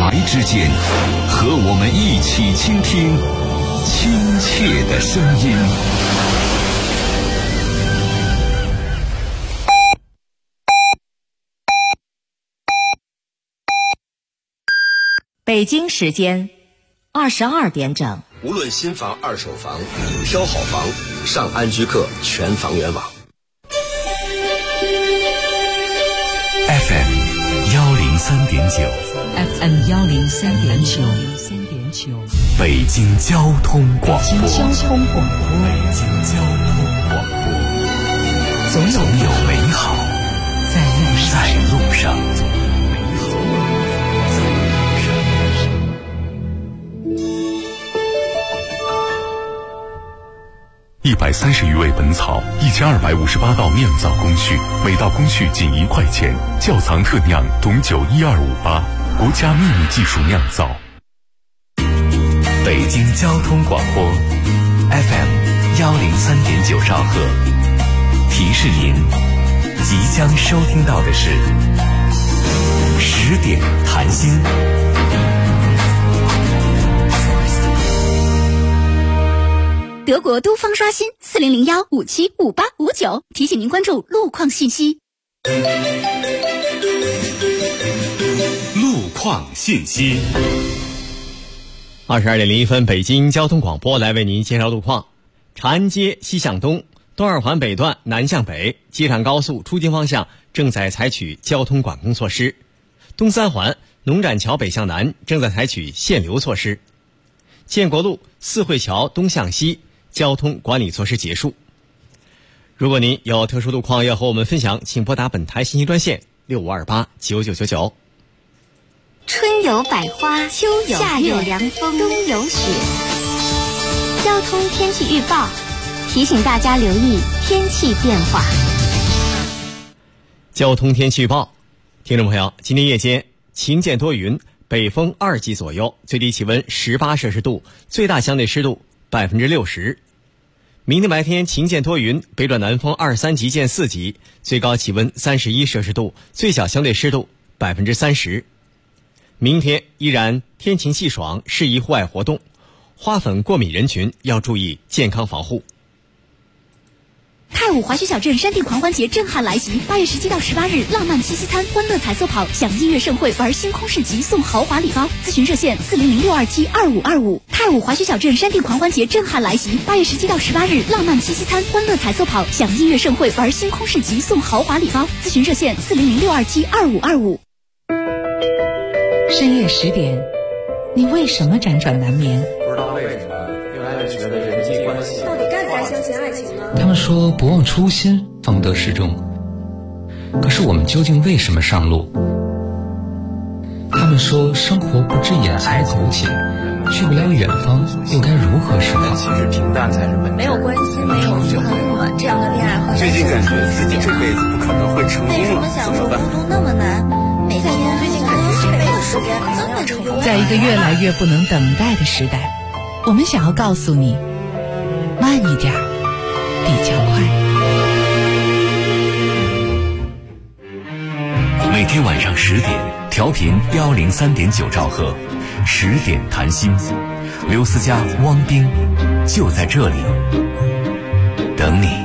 霾之间，和我们一起倾听亲切的声音。 北京时间22点整。 无论新房、二手房，挑好房，上安居客全房源网。 FM 103.9 FM 103.9， 北京交通广播。 北京交通广播，总有美好在路上。 130余味本草，1258道酿造工序，每道工序仅1块钱。窖藏特酿董酒12588，国家秘密技术酿造。 北京交通广播 FM 103.9兆赫，提示您即将收听到的是10点谈心。 德国都方刷新4001575859，提醒您关注路况信息。 路况信息。 22点01分，北京交通广播来为您介绍路况。长安街西向东，东二环北段南向北，机场高速出京方向正在采取交通管控措施。东三环农展桥北向南正在采取限流措施。建国路四惠桥东向西交通管理措施结束。如果您有特殊路况要和我们分享，请拨打本台信息专线65289999。 春有百花，秋有夏有凉风，冬有雪。交通天气预报提醒大家留意天气变化。 交通天气预报，听众朋友，今天夜间晴间多云，北风2级左右，最低气温18摄氏度，最大相对湿度60%。明天白天晴间多云，北转南风2、3级见4级，最高气温31摄氏度，最小相对湿度30%。明天依然天晴气爽，适宜户外活动，花粉过敏人群要注意健康防护。 太武滑雪小镇山地狂欢节震撼来袭，8月17到18日，浪漫七夕餐、欢乐彩色跑、享音乐盛会、玩星空市集、送豪华礼包。咨询热线40062722525。太武滑雪小镇山地狂欢节震撼来袭，8月17到18日，浪漫七夕餐、欢乐彩色跑、享音乐盛会、玩星空市集、送豪华礼包。咨询热线40062722525。 深夜10点，你为什么辗转难眠？ 不知道为什么越来越觉得人际关系到底该不该相信爱情呢？ 他们说不忘初心方得始终，可是我们究竟为什么上路？他们说生活不止眼前苟且，去不了远方又该如何是好？ 其实平淡才是本质。 没有关系，没有就很暖，这样的恋爱和最近感觉自己这辈子不可能会成功了，怎么办？ 都那么难，每天最近感觉这辈子时间那么长。 在一个越来越不能等待的时代，我们想要告诉你，慢一点比较快。 每天晚上10点，调频103.9兆赫，10点谈心，刘思佳、汪冰就在这里等你。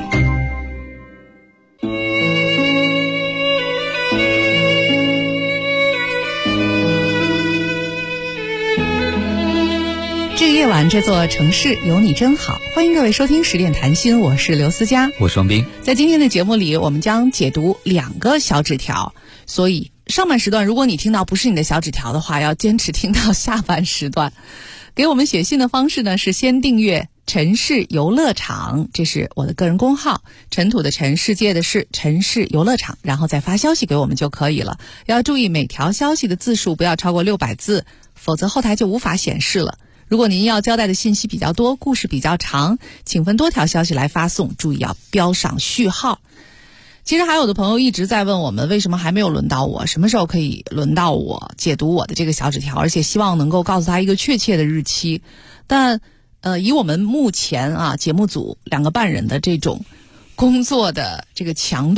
这个夜晚，这座城市有你真好。欢迎各位收听10点谈心，我是刘思佳， 我双冰。 在今天的节目里，我们将解读2个小纸条，所以上半时段如果你听到不是你的小纸条的话，要坚持听到下半时段。给我们写信的方式呢，是先订阅城市游乐场，这是我的个人公号，尘土的尘，世界的世，城市游乐场，然后再发消息给我们就可以了。要注意每条消息的字数不要超过600字，否则后台就无法显示了。如果您要交代的信息比较多，故事比较长，请分多条消息来发送，注意要标上序号。其实还有的朋友一直在问我们，为什么还没有轮到我，什么时候可以轮到我解读我的这个小纸条，而且希望能够告诉他一个确切的日期。但以我们目前节目组2个半人的这种工作的这个强度，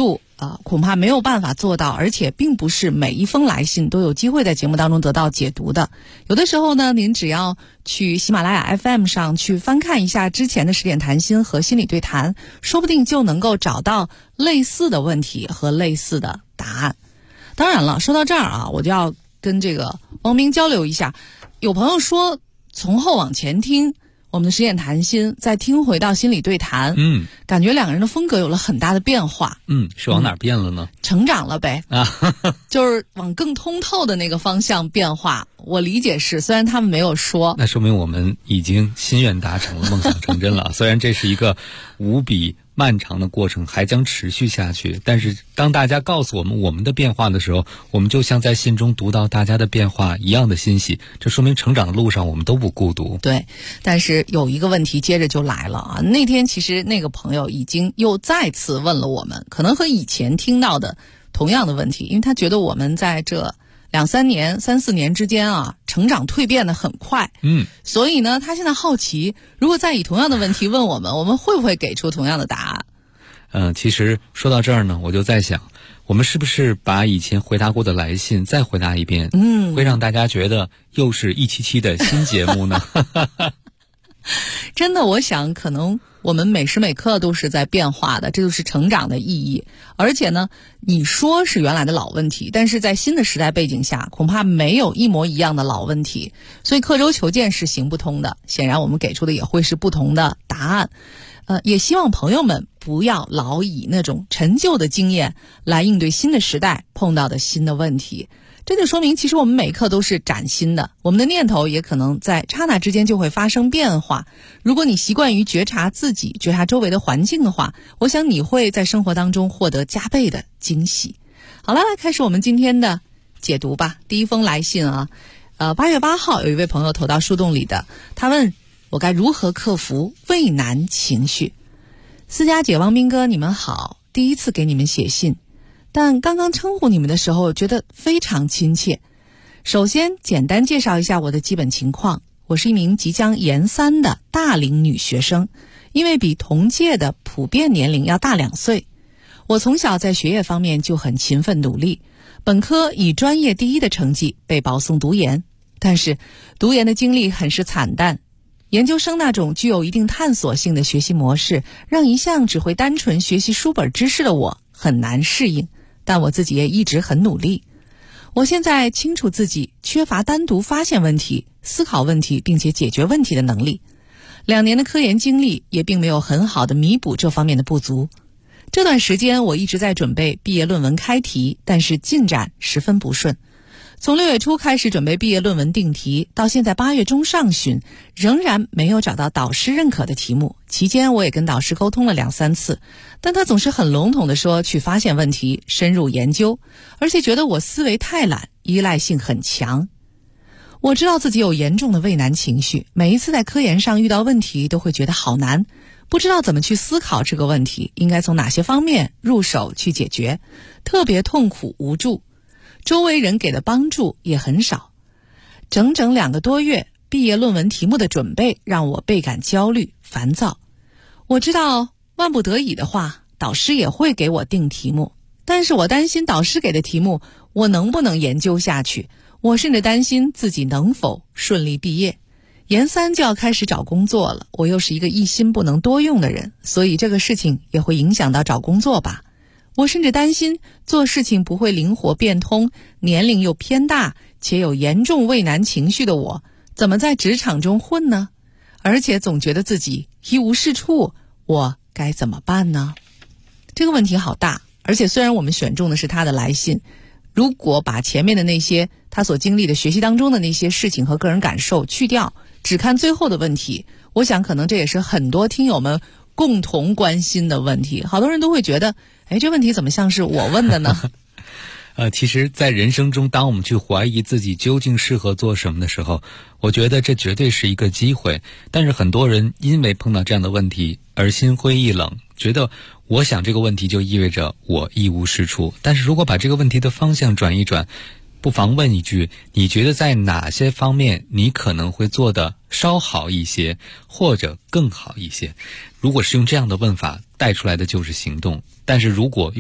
恐怕没有办法做到，而且并不是每一封来信都有机会在节目当中得到解读的。有的时候呢，您只要去喜马拉雅 FM 上去翻看一下之前的10点谈心和心理对谈，说不定就能够找到类似的问题和类似的答案。当然了，说到这儿啊，我就要跟这个王明交流一下。有朋友说从后往前听我们的10点谈心，再听回到心理对谈，感觉两个人的风格有了很大的变化。 是往哪儿变了呢？ 成长了呗啊，就是往更通透的那个方向变化。我理解是，虽然他们没有说， 那说明我们已经心愿达成了，梦想成真了。虽然这是一个无比漫长的过程，还将持续下去，但是当大家告诉我们的变化的时候，我们就像在信中读到大家的变化一样的欣喜，这说明成长的路上我们都不孤独。 对，但是有一个问题接着就来了啊！那天其实那个朋友已经又再次问了我们，可能和以前听到的同样的问题，因为他觉得我们在这2-3年、3-4年之间啊，成长蜕变得很快。所以呢，他现在好奇，如果再以同样的问题问我们会不会给出同样的答案？ 其实说到这儿呢，我就在想，我们是不是把以前回答过的来信再回答一遍，会让大家觉得又是177的新节目呢？ 真的，我想可能我们每时每刻都是在变化的，这就是成长的意义。而且呢，你说是原来的老问题，但是在新的时代背景下，恐怕没有一模一样的老问题，所以刻舟求剑是行不通的。显然我们给出的也会是不同的答案。也希望朋友们不要老以那种陈旧的经验来应对新的时代碰到的新的问题。这就说明其实我们每一刻都是崭新的，我们的念头也可能在刹那之间就会发生变化。如果你习惯于觉察自己、觉察周围的环境的话，我想你会在生活当中获得加倍的惊喜。好了，来开始我们今天的解读吧。第一封来信啊，8月8号有一位朋友投到树洞里的，他问我该如何克服畏难情绪。思佳姐、王斌哥，你们好，第一次给你们写信，但刚刚称呼你们的时候觉得非常亲切。首先简单介绍一下我的基本情况，我是一名即将研3的大龄女学生，因为比同届的普遍年龄要大2岁。我从小在学业方面就很勤奋努力，本科以专业第1的成绩被保送读研，但是读研的经历很是惨淡。研究生那种具有一定探索性的学习模式，让一向只会单纯学习书本知识的我很难适应，但我自己也一直很努力。我现在清楚自己缺乏单独发现问题、思考问题并且解决问题的能力。2年的科研经历也并没有很好的弥补这方面的不足。这段时间我一直在准备毕业论文开题，但是进展十分不顺。从6月初开始准备毕业论文定题，到现在8月中上旬，仍然没有找到导师认可的题目。期间我也跟导师沟通了2-3次，但他总是很笼统地说去发现问题、深入研究，而且觉得我思维太懒，依赖性很强。我知道自己有严重的畏难情绪，每一次在科研上遇到问题都会觉得好难，不知道怎么去思考这个问题，应该从哪些方面入手去解决，特别痛苦无助。周围人给的帮助也很少。整整2个多月，毕业论文题目的准备让我倍感焦虑、烦躁。我知道万不得已的话，导师也会给我定题目，但是我担心导师给的题目我能不能研究下去，我甚至担心自己能否顺利毕业。研3就要开始找工作了，我又是一个一心不能多用的人，所以这个事情也会影响到找工作吧。我甚至担心做事情不会灵活变通，年龄又偏大且有严重畏难情绪的我，怎么在职场中混呢？而且总觉得自己一无是处，我该怎么办呢？这个问题好大，而且虽然我们选中的是他的来信，如果把前面的那些他所经历的学习当中的那些事情和个人感受去掉，只看最后的问题，我想可能这也是很多听友们共同关心的问题。好多人都会觉得，这问题怎么像是我问的呢？ 其实在人生中，当我们去怀疑自己究竟适合做什么的时候，我觉得这绝对是一个机会。但是很多人因为碰到这样的问题而心灰意冷，觉得我想这个问题就意味着我一无是处。但是如果把这个问题的方向转一转，不妨问一句，你觉得在哪些方面你可能会做得稍好一些，或者更好一些？如果是用这样的问法，带出来的就是行动。但是如果用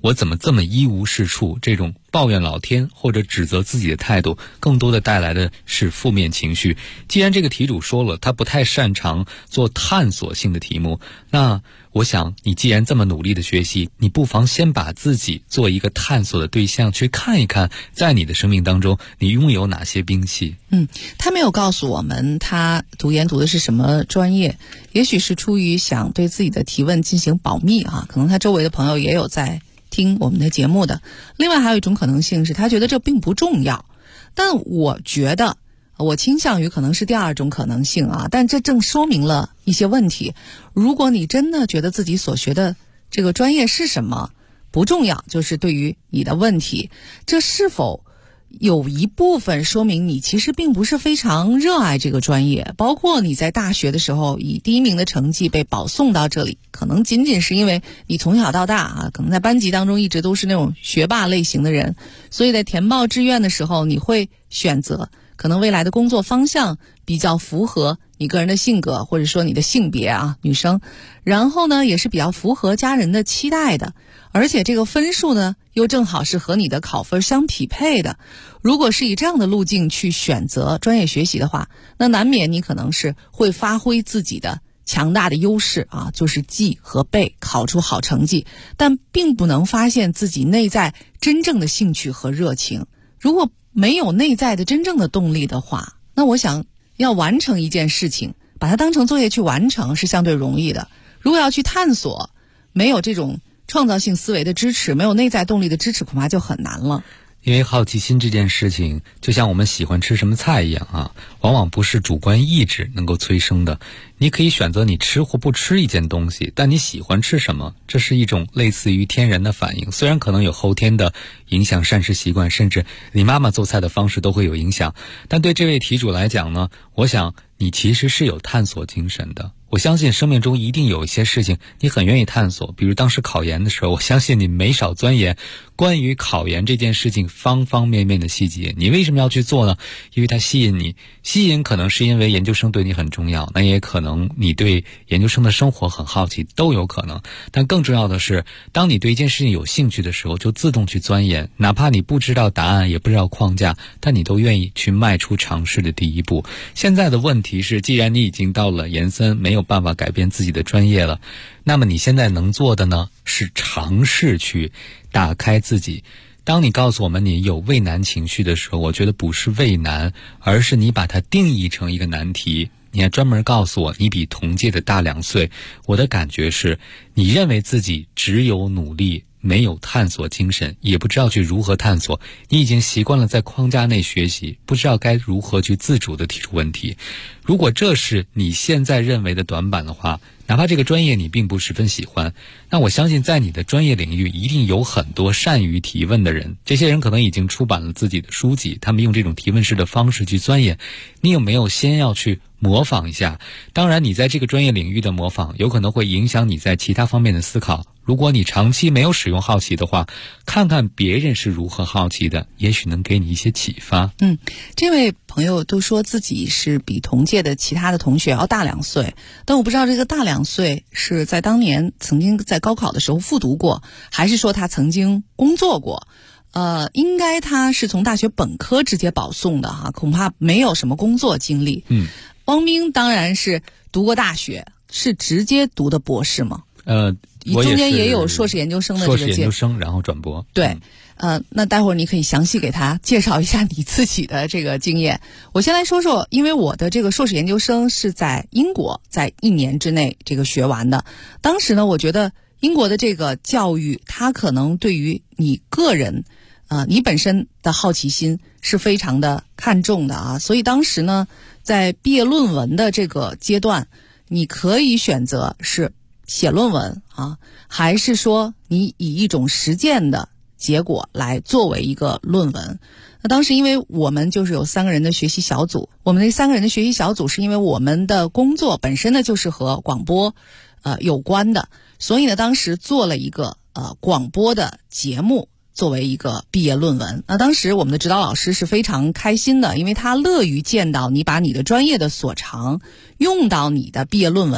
我怎么这么一无是处，这种抱怨老天或者指责自己的态度，更多的带来的是负面情绪。既然这个题主说了他不太擅长做探索性的题目，那我想你既然这么努力的学习，你不妨先把自己做一个探索的对象，去看一看在你的生命当中你拥有哪些兵器。 他没有告诉我们他读研读的是什么专业，也许是出于想对自己的提问进行保密啊，可能他周围的朋友也有在听我们的节目的。另外还有一种可能性是他觉得这并不重要，但我觉得我倾向于可能是第二种可能性啊，但这正说明了一些问题。如果你真的觉得自己所学的这个专业是什么不重要，就是对于你的问题，这是否有一部分说明你其实并不是非常热爱这个专业，包括你在大学的时候以第1名的成绩被保送到这里，可能仅仅是因为你从小到大啊，可能在班级当中一直都是那种学霸类型的人，所以在填报志愿的时候你会选择可能未来的工作方向比较符合你个人的性格，或者说你的性别啊，女生，然后呢也是比较符合家人的期待的，而且这个分数呢又正好是和你的考分相匹配的。如果是以这样的路径去选择专业学习的话，那难免你可能是会发挥自己的强大的优势啊，就是记和背，考出好成绩，但并不能发现自己内在真正的兴趣和热情。如果没有内在的真正的动力的话，那我想要完成一件事情，把它当成作业去完成是相对容易的。如果要去探索，没有这种创造性思维的支持，没有内在动力的支持，恐怕就很难了。 因为好奇心这件事情就像我们喜欢吃什么菜一样啊，往往不是主观意志能够催生的。你可以选择你吃或不吃一件东西，但你喜欢吃什么，这是一种类似于天然的反应，虽然可能有后天的影响膳食习惯，甚至你妈妈做菜的方式都会有影响，但对这位题主来讲呢，我想你其实是有探索精神的。我相信生命中一定有一些事情你很愿意探索，比如当时考研的时候，我相信你没少钻研关于考研这件事情方方面面的细节。你为什么要去做呢？因为它吸引你，吸引可能是因为研究生对你很重要，那也可能你对研究生的生活很好奇，都有可能。但更重要的是，当你对一件事情有兴趣的时候，就自动去钻研，哪怕你不知道答案，也不知道框架，但你都愿意去迈出尝试的第一步。现在的问题是，既然你已经到了研3，没有办法改变自己的专业了，那么你现在能做的呢，是尝试去打开自己。当你告诉我们你有畏难情绪的时候，我觉得不是畏难，而是你把它定义成一个难题。你还专门告诉我你比同届的大2岁，我的感觉是你认为自己只有努力，没有探索精神，也不知道去如何探索。你已经习惯了在框架内学习，不知道该如何去自主地提出问题。如果这是你现在认为的短板的话，哪怕这个专业你并不十分喜欢，那我相信在你的专业领域一定有很多善于提问的人，这些人可能已经出版了自己的书籍，他们用这种提问式的方式去钻研。你有没有先要去模仿一下？当然你在这个专业领域的模仿有可能会影响你在其他方面的思考，如果你长期没有使用好奇的话，看看别人是如何好奇的，也许能给你一些启发。 这位朋友都说自己是比同届的其他的同学要大2岁，但我不知道这个大2岁是在当年曾经在高考的时候复读过，还是说他曾经工作过。应该他是从大学本科直接保送的哈，恐怕没有什么工作经历。汪斌当然是读过大学，是直接读的博士吗？中间也有硕士研究生的这个硕士研究生，然后转博。 对，那待会儿你可以详细给他介绍一下你自己的这个经验。我先来说说，因为我的这个硕士研究生是在英国，在1年之内这个学完的。当时呢，我觉得英国的这个教育，它可能对于你个人你本身的好奇心是非常的看重的啊，所以当时呢，在毕业论文的这个阶段，你可以选择是写论文啊，还是说你以一种实践的结果来作为一个论文。那当时因为我们就是有3个人的学习小组，我们那3个人的学习小组是因为我们的工作本身呢就是和广播有关的，所以呢当时做了一个广播的节目作为一个毕业论文。那当时我们的指导老师是非常开心的，因为他乐于见到你把你的专业的所长用到你的毕业论文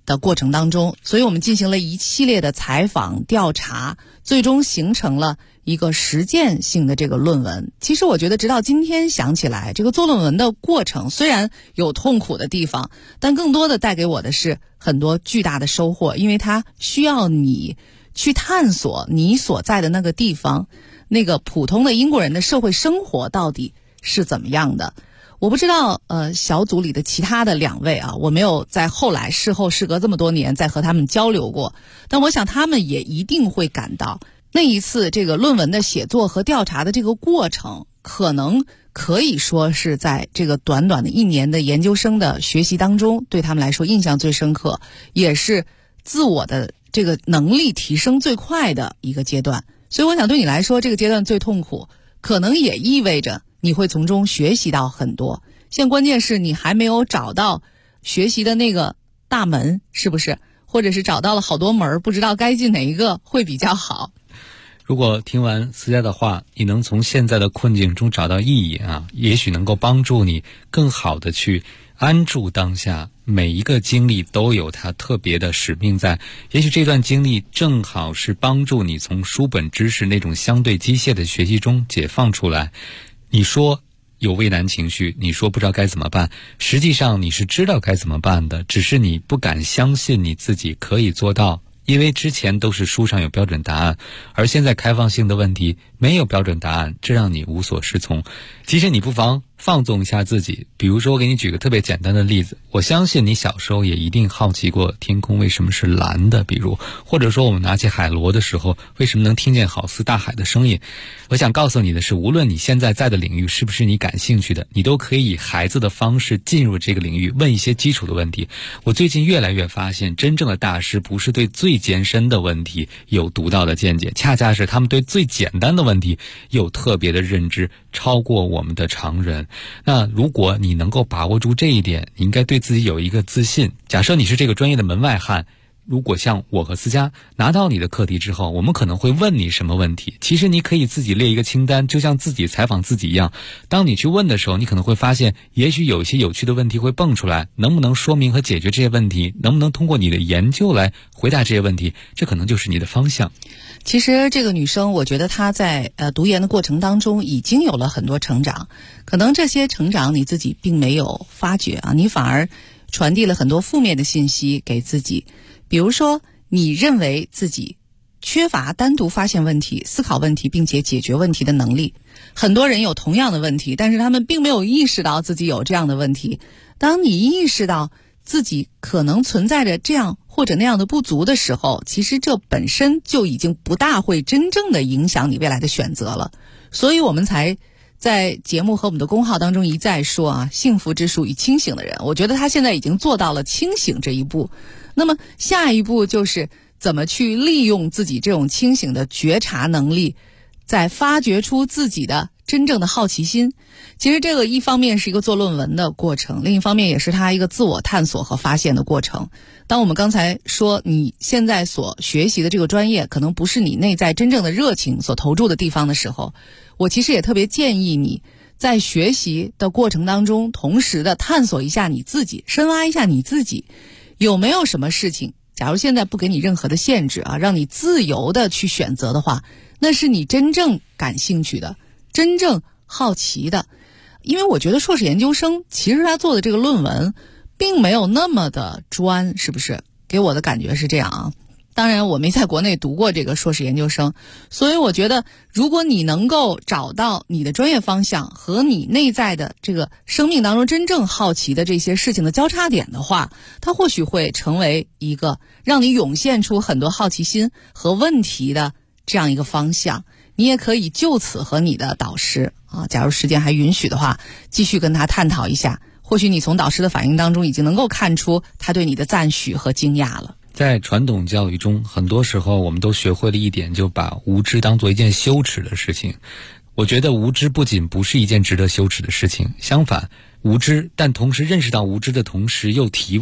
的过程当中，所以我们进行了一系列的采访调查，最终形成了一个实践性的这个论文。其实我觉得直到今天想起来，这个做论文的过程虽然有痛苦的地方，但更多的带给我的是很多巨大的收获，因为它需要你去探索你所在的那个地方，那个普通的英国人的社会生活到底是怎么样的。我不知道小组里的其他的2位啊，我没有在后来事后事隔这么多年再和他们交流过，但我想他们也一定会感到那一次这个论文的写作和调查的这个过程，可能可以说是在这个短短的1年的研究生的学习当中，对他们来说印象最深刻，也是自我的这个能力提升最快的一个阶段。所以我想对你来说，这个阶段最痛苦，可能也意味着你会从中学习到很多。现在关键是你还没有找到学习的那个大门，是不是？或者是找到了好多门，不知道该进哪一个会比较好。 如果听完思佳的话，你能从现在的困境中找到意义啊，也许能够帮助你更好的去安住当下。每一个经历都有它特别的使命在，也许这段经历正好是帮助你从书本知识那种相对机械的学习中解放出来。你说有畏难情绪，你说不知道该怎么办，实际上你是知道该怎么办的，只是你不敢相信你自己可以做到，因为之前都是书上有标准答案，而现在开放性的问题没有标准答案，这让你无所适从。其实你不妨放纵一下自己，比如说我给你举个特别简单的例子，我相信你小时候也一定好奇过天空为什么是蓝的，比如或者说我们拿起海螺的时候为什么能听见好似大海的声音。我想告诉你的是，无论你现在在的领域是不是你感兴趣的，你都可以以孩子的方式进入这个领域，问一些基础的问题。我最近越来越发现，真正的大师不是对最艰深的问题有独到的见解，恰恰是他们对最简单的问题有特别的认知，超过我们的常人。那如果你能够把握住这一点，你应该对自己有一个自信。假设你是这个专业的门外汉，如果像我和思佳拿到你的课题之后，我们可能会问你什么问题，其实你可以自己列一个清单，就像自己采访自己一样。当你去问的时候，你可能会发现也许有一些有趣的问题会蹦出来，能不能说明和解决这些问题，能不能通过你的研究来回答这些问题，这可能就是你的方向。 其实这个女生，我觉得她在读研的过程当中已经有了很多成长，可能这些成长你自己并没有发觉啊，你反而传递了很多负面的信息给自己。比如说你认为自己缺乏单独发现问题、思考问题并且解决问题的能力。很多人有同样的问题，但是他们并没有意识到自己有这样的问题。当你意识到自己可能存在着这样或者那样的不足的时候，其实这本身就已经不大会真正的影响你未来的选择了。所以我们才在节目和我们的公号当中一再说啊，幸福之属于清醒的人。我觉得他现在已经做到了清醒这一步。那么下一步就是怎么去利用自己这种清醒的觉察能力，再发掘出自己的真正的好奇心。其实这个一方面是一个做论文的过程，另一方面也是他一个自我探索和发现的过程。当我们刚才说你现在所学习的这个专业可能不是你内在真正的热情所投注的地方的时候，我其实也特别建议你在学习的过程当中同时的探索一下你自己，深挖一下你自己有没有什么事情，假如现在不给你任何的限制啊，让你自由的去选择的话，那是你真正感兴趣的，真正好奇的。因为我觉得硕士研究生其实他做的这个论文并没有那么的专，是不是？给我的感觉是这样啊。当然我没在国内读过这个硕士研究生，所以我觉得如果你能够找到你的专业方向和你内在的这个生命当中真正好奇的这些事情的交叉点的话，它或许会成为一个让你涌现出很多好奇心和问题的这样一个方向。你也可以就此和你的导师啊，假如时间还允许的话，继续跟他探讨一下，或许你从导师的反应当中已经能够看出他对你的赞许和惊讶了。 在传统教育中，很多时候我们都学会了一点，就把无知当做一件羞耻的事情。我觉得无知不仅不是一件值得羞耻的事情，相反，无知但同时认识到无知的同时又提问，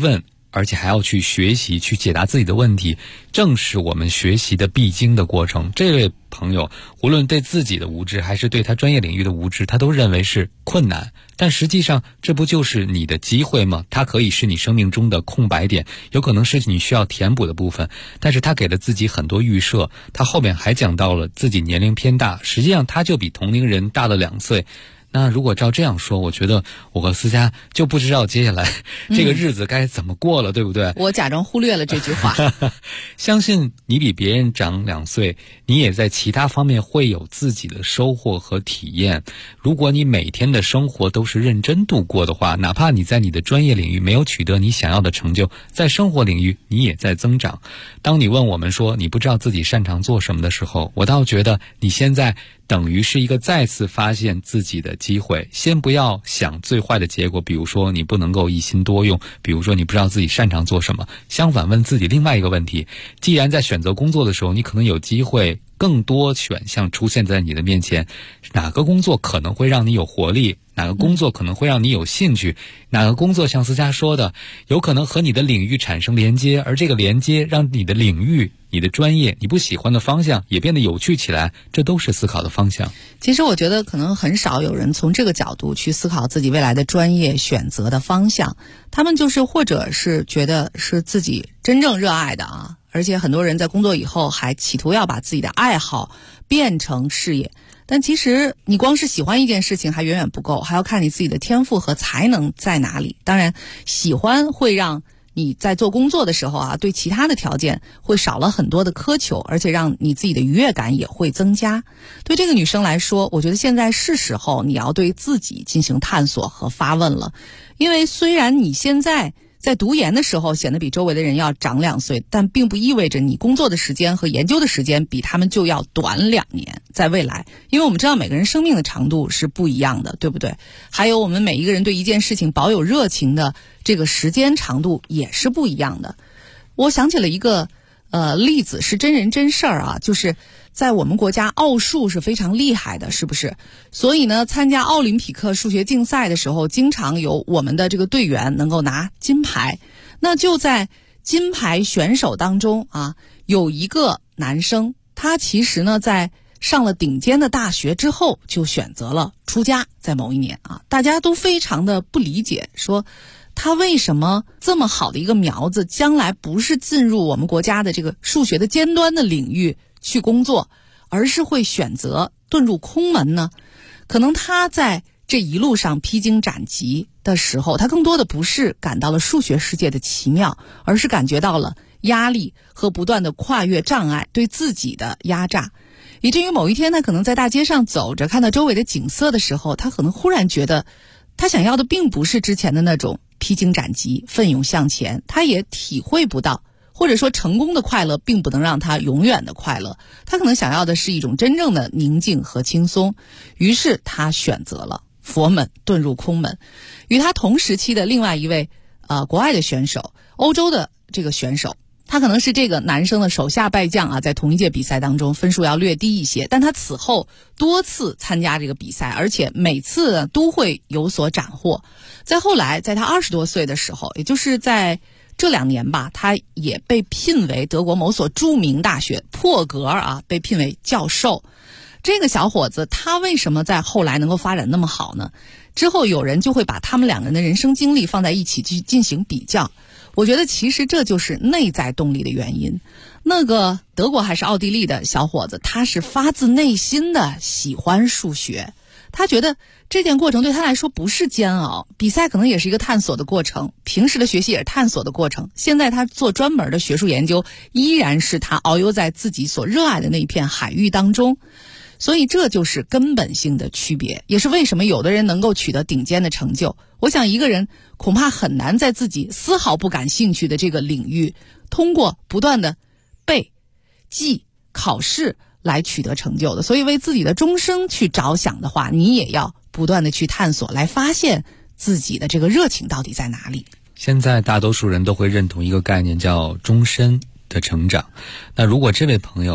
而且还要去学习，去解答自己的问题，正是我们学习的必经的过程。这位朋友无论对自己的无知还是对他专业领域的无知，他都认为是困难，但实际上这不就是你的机会吗？它可以是你生命中的空白点，有可能是你需要填补的部分，但是他给了自己很多预设。他后面还讲到了自己年龄偏大，实际上他就比同龄人大了2岁。那如果照这样说，我觉得我和思佳就不知道接下来这个日子该怎么过了，对不对？ 我假装忽略了这句话。 相信你比别人长2岁，你也在其他方面会有自己的收获和体验。如果你每天的生活都是认真度过的话，哪怕你在你的专业领域没有取得你想要的成就，在生活领域你也在增长。当你问我们说你不知道自己擅长做什么的时候，我倒觉得你现在等于是一个再次发现自己的机会。先不要想最坏的结果，比如说你不能够一心多用，比如说你不知道自己擅长做什么。相反，问自己另外一个问题，既然在选择工作的时候你可能有机会更多选项出现在你的面前，哪个工作可能会让你有活力，哪个工作可能会让你有兴趣，哪个工作像思佳说的有可能和你的领域产生连接，而这个连接让你的领域、你的专业、你不喜欢的方向也变得有趣起来，这都是思考的方向。 其实我觉得可能很少有人从这个角度去思考自己未来的专业选择的方向，他们就是或者是觉得是自己真正热爱的啊，而且很多人在工作以后还企图要把自己的爱好变成事业。但其实你光是喜欢一件事情还远远不够，还要看你自己的天赋和才能在哪里。当然喜欢会让你在做工作的时候啊，对其他的条件会少了很多的苛求，而且让你自己的愉悦感也会增加。对这个女生来说，我觉得现在是时候你要对自己进行探索和发问了。因为虽然你现在在读研的时候显得比周围的人要长2岁，但并不意味着你工作的时间和研究的时间比他们就要短2年。在未来，因为我们知道每个人生命的长度是不一样的，对不对？还有我们每一个人对一件事情保有热情的这个时间长度也是不一样的。我想起了一个例子，是真人真事儿啊，就是在我们国家奥数是非常厉害的，是不是？所以呢，参加奥林匹克数学竞赛的时候，经常有我们的这个队员能够拿金牌。那就在金牌选手当中啊，有一个男生，他其实呢在上了顶尖的大学之后就选择了出家。在某一年啊，大家都非常的不理解，说他为什么这么好的一个苗子，将来不是进入我们国家的这个数学的尖端的领域去工作，而是会选择遁入空门呢？可能他在这一路上披荆斩棘的时候，他更多的不是感到了数学世界的奇妙，而是感觉到了压力和不断的跨越障碍对自己的压榨。以至于某一天他可能在大街上走着，看到周围的景色的时候，他可能忽然觉得他想要的并不是之前的那种披荆斩棘奋勇向前，他也体会不到，或者说成功的快乐并不能让他永远的快乐，他可能想要的是一种真正的宁静和轻松。于是他选择了佛门，遁入空门。与他同时期的另外一位国外的选手，欧洲的这个选手，他可能是这个男生的手下败将啊，在同一届比赛当中分数要略低一些，但他此后多次参加这个比赛，而且每次都会有所斩获。再后来，在他20多岁的时候，也就是在这2年吧，他也被聘为德国某所著名大学破格啊，被聘为教授。这个小伙子他为什么在后来能够发展那么好呢？之后有人就会把他们2个人的人生经历放在一起去进行比较。我觉得其实这就是内在动力的原因。那个德国还是奥地利的小伙子，他是发自内心的喜欢数学，他觉得这件过程对他来说不是煎熬，比赛可能也是一个探索的过程，平时的学习也是探索的过程。现在他做专门的学术研究，依然是他遨游在自己所热爱的那一片海域当中。所以这就是根本性的区别，也是为什么有的人能够取得顶尖的成就。我想一个人恐怕很难在自己丝毫不感兴趣的这个领域，通过不断的背、记、考试来取得成就的。所以为自己的终生去着想的话，你也要不断的去探索，来发现自己的这个热情到底在哪里。 现在大多数人都会认同一个概念，叫终身的成长。那如果这位朋友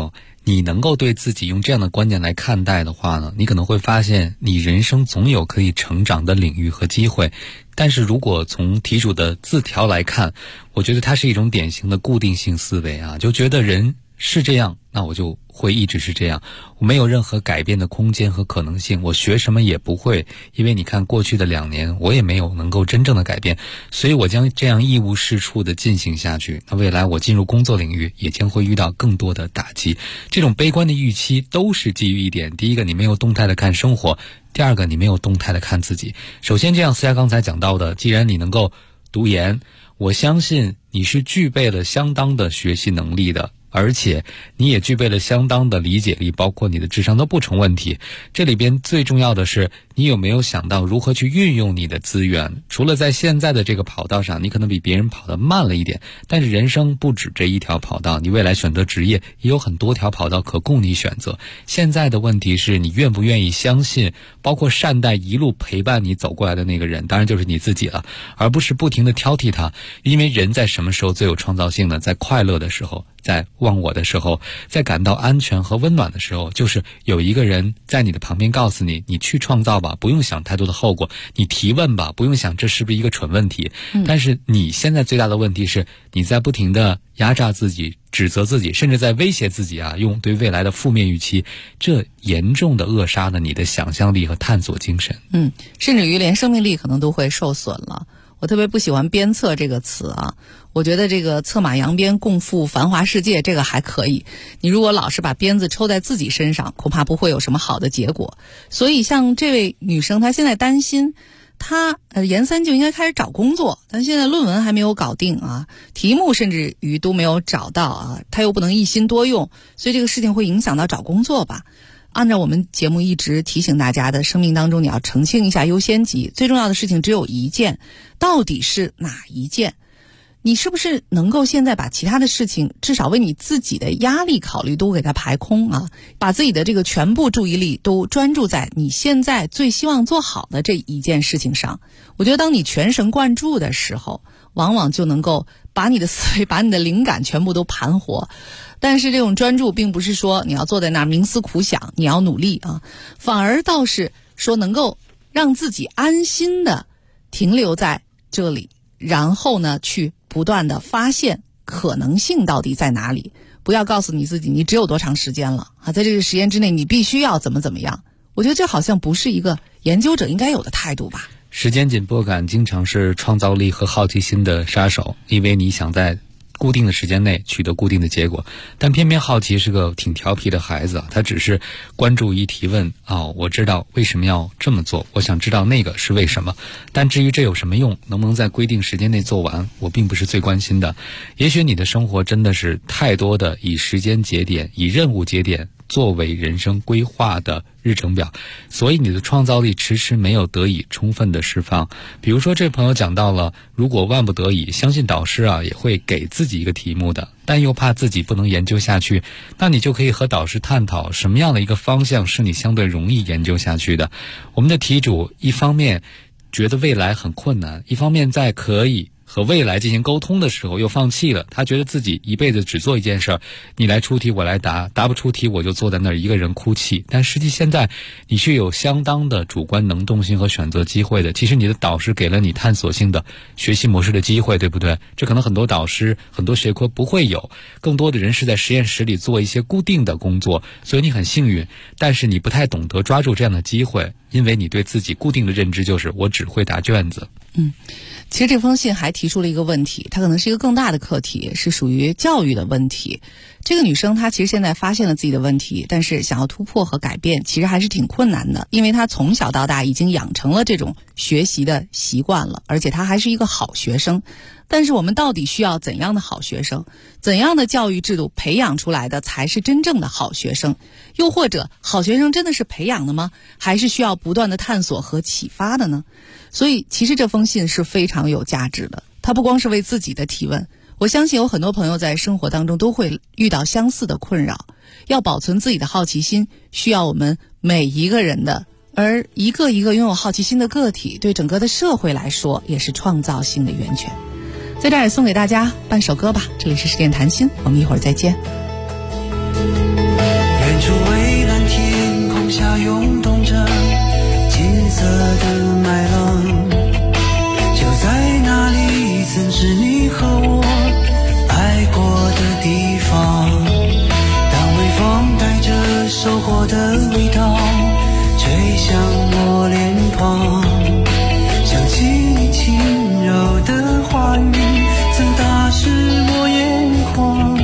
你能够对自己用这样的观点来看待的话呢，你可能会发现你人生总有可以成长的领域和机会。但是如果从题主的字条来看，我觉得它是一种典型的固定性思维啊，就觉得人是这样，那我就会一直是这样，我没有任何改变的空间和可能性，我学什么也不会，因为你看过去的2年我也没有能够真正的改变，所以我将这样一无是处的进行下去，那未来我进入工作领域也将会遇到更多的打击。这种悲观的预期都是基于一点，第一个，你没有动态的看生活，第二个，你没有动态的看自己。首先，就像思佳刚才讲到的，既然你能够读研，我相信你是具备了相当的学习能力的，而且你也具备了相当的理解力，包括你的智商都不成问题。这里边最重要的是，你有没有想到如何去运用你的资源？除了在现在的这个跑道上，你可能比别人跑得慢了一点，但是人生不止这一条跑道，你未来选择职业也有很多条跑道可供你选择。现在的问题是你愿不愿意相信，包括善待一路陪伴你走过来的那个人，当然就是你自己了，而不是不停地挑剔他。因为人在什么时候最有创造性呢？在快乐的时候，在忘我的时候，在感到安全和温暖的时候，就是有一个人在你的旁边告诉你，你去创造吧，不用想太多的后果，你提问吧，不用想这是不是一个蠢问题。但是你现在最大的问题是，你在不停的压榨自己，指责自己，甚至在威胁自己啊，用对未来的负面预期，这严重的扼杀了你的想象力和探索精神。 甚至于连生命力可能都会受损了。我特别不喜欢鞭策这个词啊，我觉得这个策马扬鞭共赴繁华世界这个还可以，你如果老是把鞭子抽在自己身上，恐怕不会有什么好的结果。所以像这位女生，她现在担心她研3就应该开始找工作，但现在论文还没有搞定啊，题目甚至于都没有找到啊，她又不能一心多用，所以这个事情会影响到找工作吧。按照我们节目一直提醒大家的，生命当中你要澄清一下优先级，最重要的事情只有一件，到底是哪一件？你是不是能够现在把其他的事情，至少为你自己的压力考虑都给它排空啊，把自己的这个全部注意力都专注在你现在最希望做好的这一件事情上。我觉得当你全神贯注的时候，往往就能够把你的思维，把你的灵感全部都盘活。但是这种专注并不是说你要坐在那儿冥思苦想，你要努力啊，反而倒是说能够让自己安心的停留在这里，然后呢去不断的发现可能性到底在哪里。不要告诉你自己你只有多长时间了啊，在这个时间之内你必须要怎么样。我觉得这好像不是一个研究者应该有的态度吧。 时间紧迫感经常是创造力和好奇心的杀手，因为你想在固定的时间内取得固定的结果，但偏偏好奇是个挺调皮的孩子，他只是关注一提问，我知道为什么要这么做，我想知道那个是为什么，但至于这有什么用，能不能在规定时间内做完，我并不是最关心的。也许你的生活真的是太多的以时间节点，以任务节点作为人生规划的日程表，所以你的创造力迟迟没有得以充分的释放。比如说这朋友讲到了，如果万不得已，相信导师也会给自己一个题目的，但又怕自己不能研究下去，那你就可以和导师探讨什么样的一个方向是你相对容易研究下去的。我们的题主一方面觉得未来很困难，一方面在可以和未来进行沟通的时候又放弃了，他觉得自己一辈子只做一件事，你来出题我来答，答不出题我就坐在那儿一个人哭泣。但实际现在你是有相当的主观能动性和选择机会的，其实你的导师给了你探索性的学习模式的机会，对不对？这可能很多导师很多学科不会有，更多的人是在实验室里做一些固定的工作，所以你很幸运，但是你不太懂得抓住这样的机会，因为你对自己固定的认知就是我只会答卷子。 其实这封信还提出了一个问题，它可能是一个更大的课题，是属于教育的问题。这个女生她其实现在发现了自己的问题，但是想要突破和改变其实还是挺困难的，因为她从小到大已经养成了这种学习的习惯了，而且她还是一个好学生。但是我们到底需要怎样的好学生？怎样的教育制度培养出来的才是真正的好学生？又或者好学生真的是培养的吗？还是需要不断的探索和启发的呢？所以其实这封信是非常有价值的，它不光是为自己的提问，我相信有很多朋友在生活当中都会遇到相似的困扰。要保存自己的好奇心，需要我们每一个人的，而一个一个拥有好奇心的个体，对整个的社会来说也是创造性的源泉。在这儿也送给大家半首歌吧，这里是十点谈心，我们一会儿再见。 处蔚蓝天空下涌动着金色的麦浪，就在那里曾是你和我爱过的地方。当微风带着收获的味道吹向我脸庞，想起你轻柔的话语曾打湿我眼眶。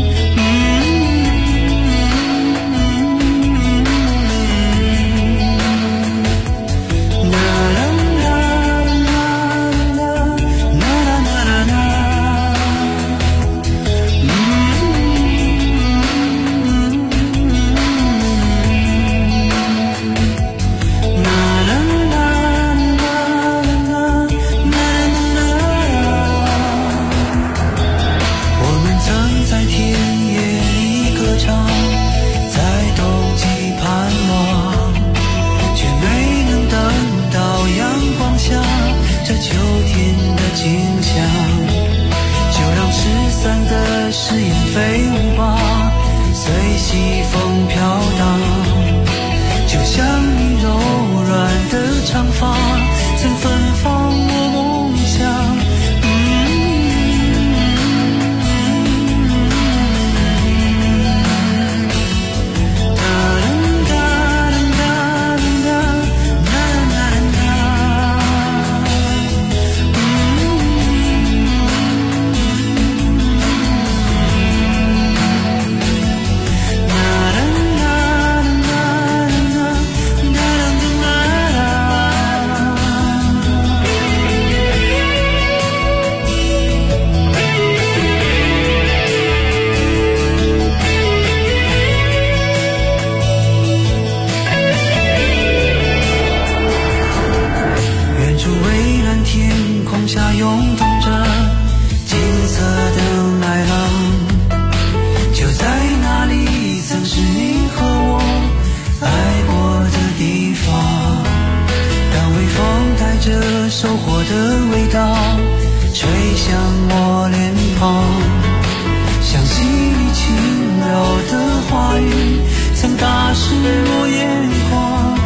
誓言飞舞吧，随西风飘荡，就像你柔软的长发曾芬芳我梦想。收获的味道吹向我脸庞，想起你轻柔的话语曾打湿我眼眶。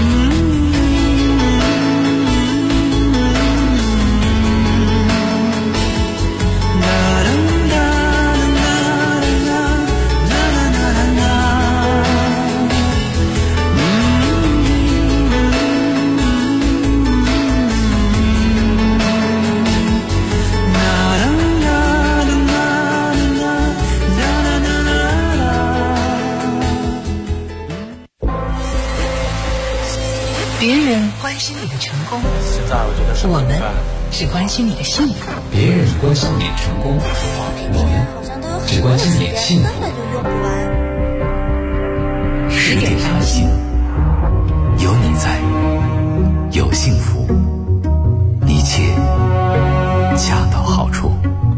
别人关心你的成功，我们只关心你的幸福。 别人关心你的成功，我们只关心你的幸福。 10点伤心，有你在，有幸福，一切恰到好处。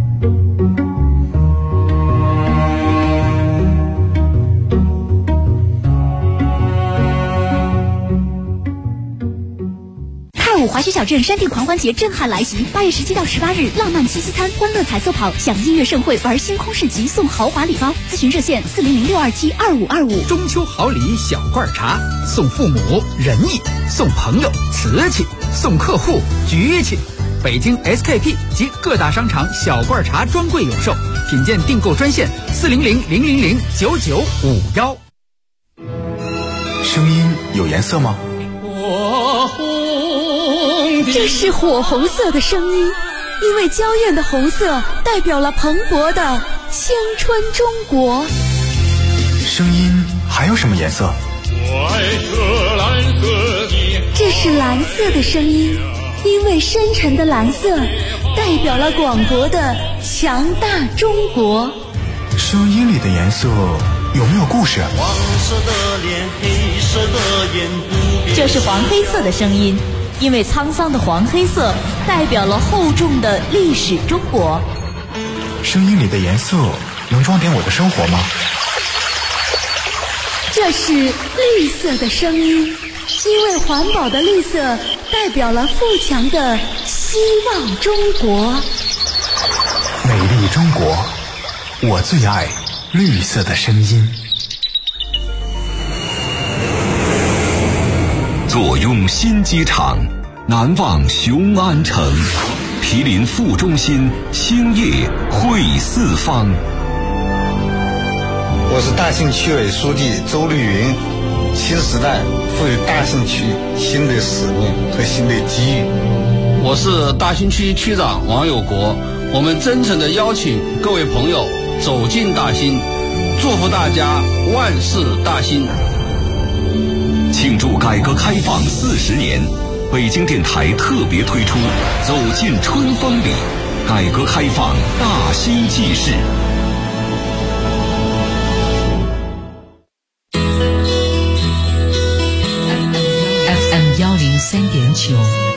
华胥小镇山地狂欢节震撼来袭，8月17到18日，浪漫七夕餐、欢乐彩色跑、享音乐盛会、玩星空市集，送豪华礼包。咨询热线400-627-2525。 中秋好礼小罐茶，送父母仁义，送朋友瓷器，送客户局气。北京 SKP 及各大商场小罐茶专柜有售，品鉴订购专线400-000-9951。 声音有颜色吗？ 这是火红色的声音，因为娇艳的红色代表了蓬勃的青春中国。 声音还有什么颜色？ 这是蓝色的声音，因为深沉的蓝色代表了广博的强大中国。 声音里的颜色有没有故事？ 黄色的脸，黑色的眼，不变。 这是黄黑色的声音，因为沧桑的黄黑色代表了厚重的历史中国。 声音里的颜色能装点我的生活吗？ 这是绿色的声音，因为环保的绿色代表了富强的希望中国。 美丽中国，我最爱绿色的声音。 坐拥新机场，难忘雄安城。毗邻副中心，兴业汇四方。 我是大兴区委书记周绿云。新时代赋予大兴区新的使命和新的机遇。 我是大兴区区长王有国。我们真诚地邀请各位朋友走进大兴，祝福大家万事大兴。 庆祝改革开放40年，北京电台特别推出《走进春风里》，改革开放大兴纪事。 FM103.9，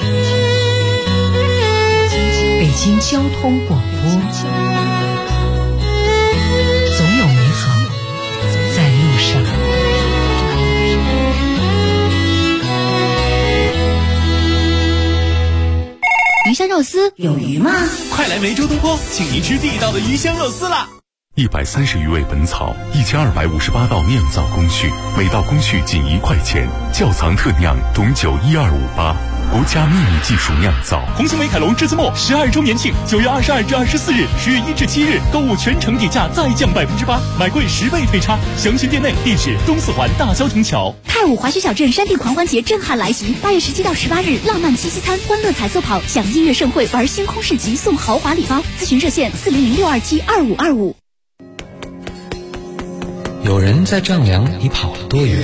北京交通广播，总有美好在路上。 鱼香肉丝有鱼吗？ 快来梅州东坡，请您吃地道的鱼香肉丝啦 ！130余味本草，1258道酿造工序，每道工序仅1块钱。窖藏特酿董酒12588，国家秘密技术酿造。 红星美凯龙栀子墨12周年庆，9月22至24日，10月1至7日，购物全程底价再降8%，买贵10倍退差。详询店内，地址东四环大交城桥。 太武滑雪小镇山地狂欢节震撼来袭，8月17到18日，浪漫七夕餐、欢乐彩色跑，享音乐盛会，玩星空市集，送豪华礼包。咨询热线400-627-2525。 有人在丈量你跑了多远，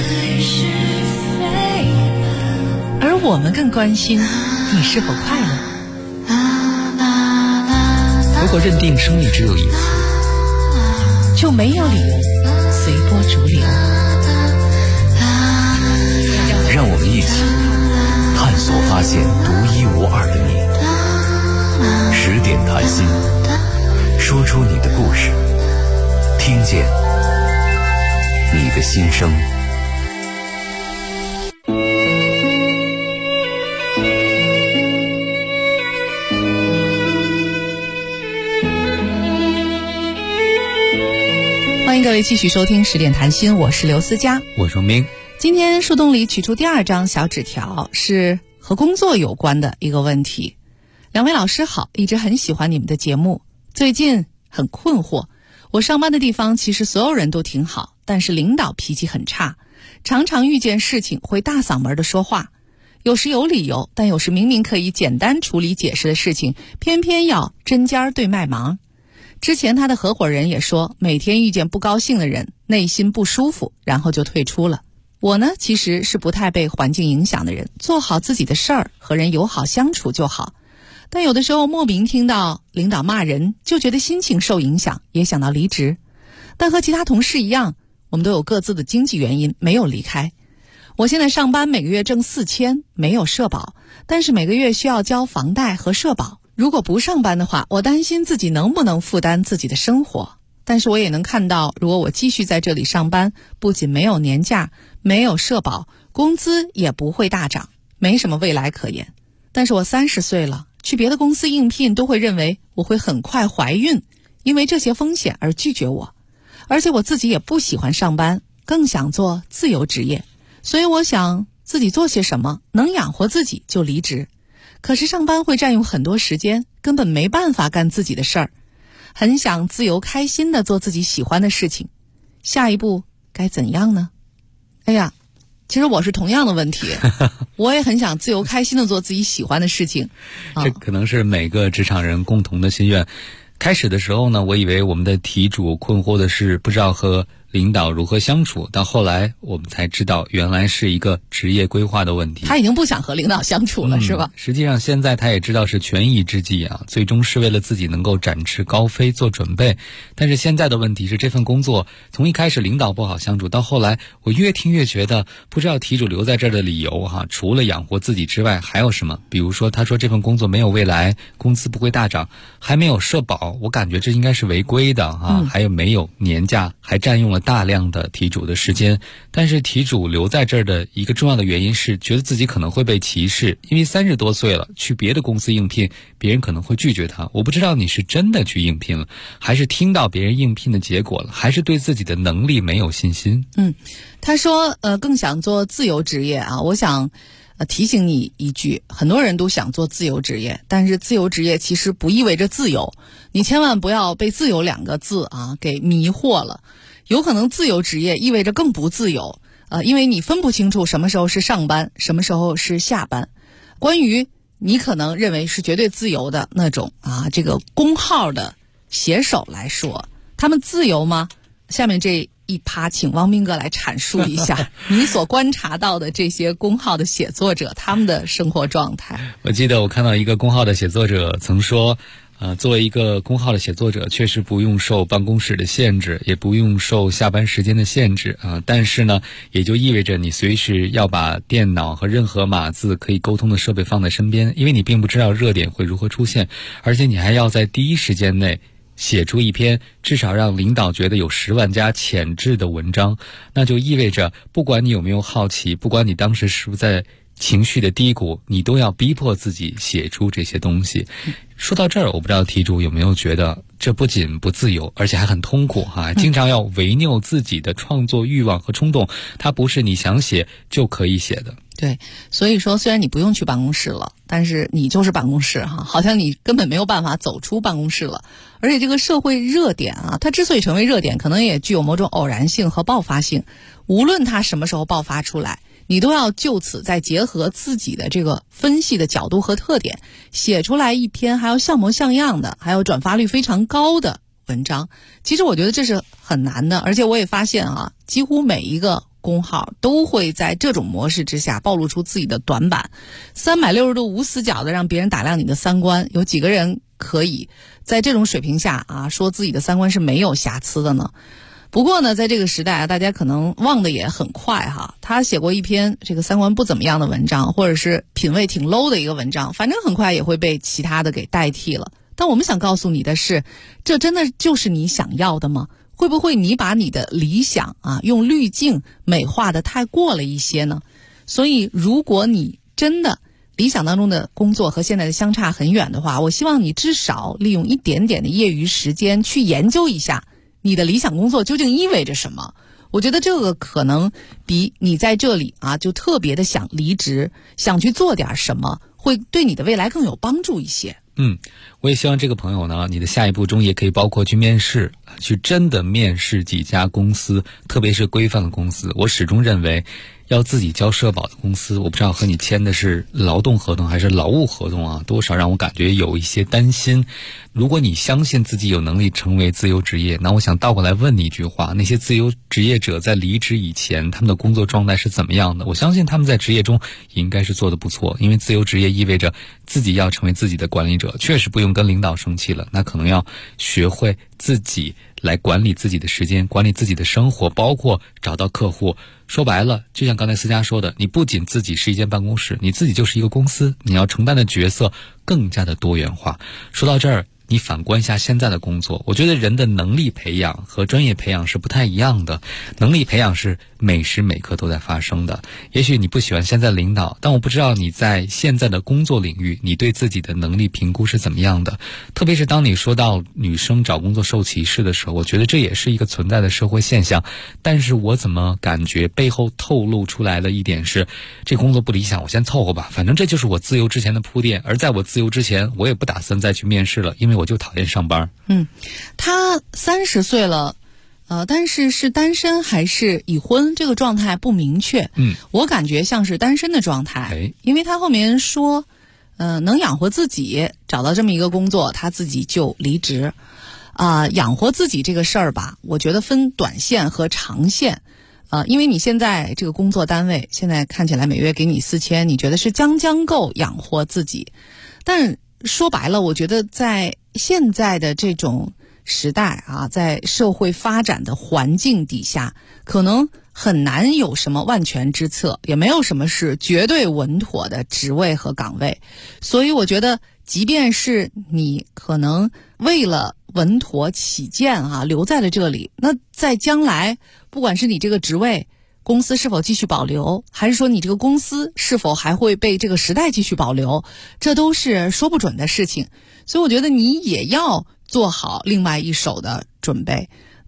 而我们更关心你是否快乐。 如果认定生命只有一次， 就没有理由随波逐流。 让我们一起探索发现独一无二的你。10点谈心，说出你的故事，听见你的心声。 欢迎各位继续收听10点谈心，我是刘思佳， 我是荣明。 今天树洞里取出第2张小纸条，是和工作有关的一个问题。两位老师好，一直很喜欢你们的节目，最近很困惑。我上班的地方其实所有人都挺好，但是领导脾气很差，常常遇见事情会大嗓门的说话，有时有理由，但有时明明可以简单处理解释的事情，偏偏要针尖对麦芒。之前他的合伙人也说，每天遇见不高兴的人，内心不舒服，然后就退出了。我呢，其实是不太被环境影响的人，做好自己的事儿，和人友好相处就好。但有的时候莫名听到领导骂人，就觉得心情受影响，也想到离职。但和其他同事一样，我们都有各自的经济原因，没有离开。我现在上班每个月挣4000，没有社保，但是每个月需要交房贷和社保。如果不上班的话，我担心自己能不能负担自己的生活。但是我也能看到，如果我继续在这里上班，不仅没有年假，没有社保，工资也不会大涨，没什么未来可言。但是我30岁了，去别的公司应聘都会认为我会很快怀孕，因为这些风险而拒绝我。而且我自己也不喜欢上班，更想做自由职业，所以我想自己做些什么能养活自己就离职。可是上班会占用很多时间，根本没办法干自己的事儿。很想自由开心地做自己喜欢的事情，下一步该怎样呢？哎呀，其实我是同样的问题，我也很想自由开心地做自己喜欢的事情。 这可能是每个职场人共同的心愿。开始的时候呢，我以为我们的题主困惑的是不知道和领导如何相处，到后来我们才知道原来是一个职业规划的问题。 他已经不想和领导相处了，是吧？ 实际上现在他也知道是权宜之计啊，最终是为了自己能够展翅高飞做准备。但是现在的问题是，这份工作从一开始领导不好相处，到后来我越听越觉得不知道题主留在这儿的理由除了养活自己之外还有什么。比如说他说这份工作没有未来，工资不会大涨，还没有社保，我感觉这应该是违规的还有没有年假，还占用了大量的题主的时间。但是题主留在这儿的一个重要的原因是觉得自己可能会被歧视，因为30多岁了，去别的公司应聘，别人可能会拒绝他。我不知道你是真的去应聘了，还是听到别人应聘的结果了，还是对自己的能力没有信心。 他说更想做自由职业啊。我想提醒你一句，很多人都想做自由职业，但是自由职业其实不意味着自由，你千万不要被自由2个字给迷惑了。有可能自由职业意味着更不自由，因为你分不清楚什么时候是上班，什么时候是下班。关于你可能认为是绝对自由的那种这个公号的写手来说，他们自由吗？下面这一趴请汪斌哥来阐述一下你所观察到的这些公号的写作者他们的生活状态。 我记得我看到一个公号的写作者曾说，作为一个公号的写作者，确实不用受办公室的限制，也不用受下班时间的限制但是呢，也就意味着你随时要把电脑和任何码字可以沟通的设备放在身边，因为你并不知道热点会如何出现，而且你还要在第一时间内写出一篇至少让领导觉得有10万加潜质的文章。那就意味着不管你有没有好奇，不管你当时是不是在情绪的低谷，你都要逼迫自己写出这些东西。说到这儿，我不知道题主有没有觉得这不仅不自由，而且还很痛苦经常要违拗自己的创作欲望和冲动，它不是你想写就可以写的。 对，所以说虽然你不用去办公室了，但是你就是办公室好像你根本没有办法走出办公室了。而且这个社会热点它之所以成为热点，可能也具有某种偶然性和爆发性，无论它什么时候爆发出来，你都要就此再结合自己的这个分析的角度和特点，写出来一篇还要像模像样的，还有转发率非常高的文章。其实我觉得这是很难的，而且我也发现几乎每一个公号都会在这种模式之下暴露出自己的短板，360度无死角的让别人打量你的三观。有几个人可以在这种水平下说自己的三观是没有瑕疵的呢？不过呢，在这个时代大家可能忘得也很快他写过一篇这个三观不怎么样的文章，或者是品味挺 low 的一个文章，反正很快也会被其他的给代替了。但我们想告诉你的是，这真的就是你想要的吗？会不会你把你的理想用滤镜美化的太过了一些呢？所以如果你真的理想当中的工作和现在的相差很远的话，我希望你至少利用一点点的业余时间去研究一下你的理想工作究竟意味着什么。我觉得这个可能比你在这里就特别的想离职，想去做点什么，会对你的未来更有帮助一些。 我也希望这个朋友呢，你的下一步中也可以包括去面试，去真的面试几家公司，特别是规范的公司。我始终认为要自己交社保的公司，我不知道和你签的是劳动合同还是劳务合同多少让我感觉有一些担心。如果你相信自己有能力成为自由职业，那我想倒过来问你一句话，那些自由职业者在离职以前他们的工作状态是怎么样的？我相信他们在职业中应该是做得不错，因为自由职业意味着自己要成为自己的管理者，确实不用跟领导生气了，那可能要学会自己来管理自己的时间，管理自己的生活，包括找到客户。说白了，就像刚才思佳说的，你不仅自己是一间办公室，你自己就是一个公司，你要承担的角色更加的多元化。说到这儿，你反观一下现在的工作，我觉得人的能力培养和专业培养是不太一样的。能力培养是每时每刻都在发生的。也许你不喜欢现在领导，但我不知道你在现在的工作领域，你对自己的能力评估是怎么样的。特别是当你说到女生找工作受歧视的时候，我觉得这也是一个存在的社会现象。但是我怎么感觉背后透露出来的一点是，这工作不理想，我先凑合吧，反正这就是我自由之前的铺垫。而在我自由之前，我也不打算再去面试了，因为我就讨厌上班。 他30岁了，但是是单身还是已婚，这个状态不明确。我感觉像是单身的状态，因为他后面说，能养活自己，找到这么一个工作，他自己就离职。养活自己这个事儿吧，我觉得分短线和长线。因为你现在这个工作单位现在看起来每月给你4000，你觉得是将够养活自己。但说白了，我觉得在现在的这种时代在社会发展的环境底下，可能很难有什么万全之策，也没有什么是绝对稳妥的职位和岗位。所以我觉得即便是你可能为了稳妥起见留在了这里，那在将来不管是你这个职位公司是否继续保留，还是说你这个公司是否还会被这个时代继续保留，这都是说不准的事情。所以我觉得你也要做好另外一手的准备。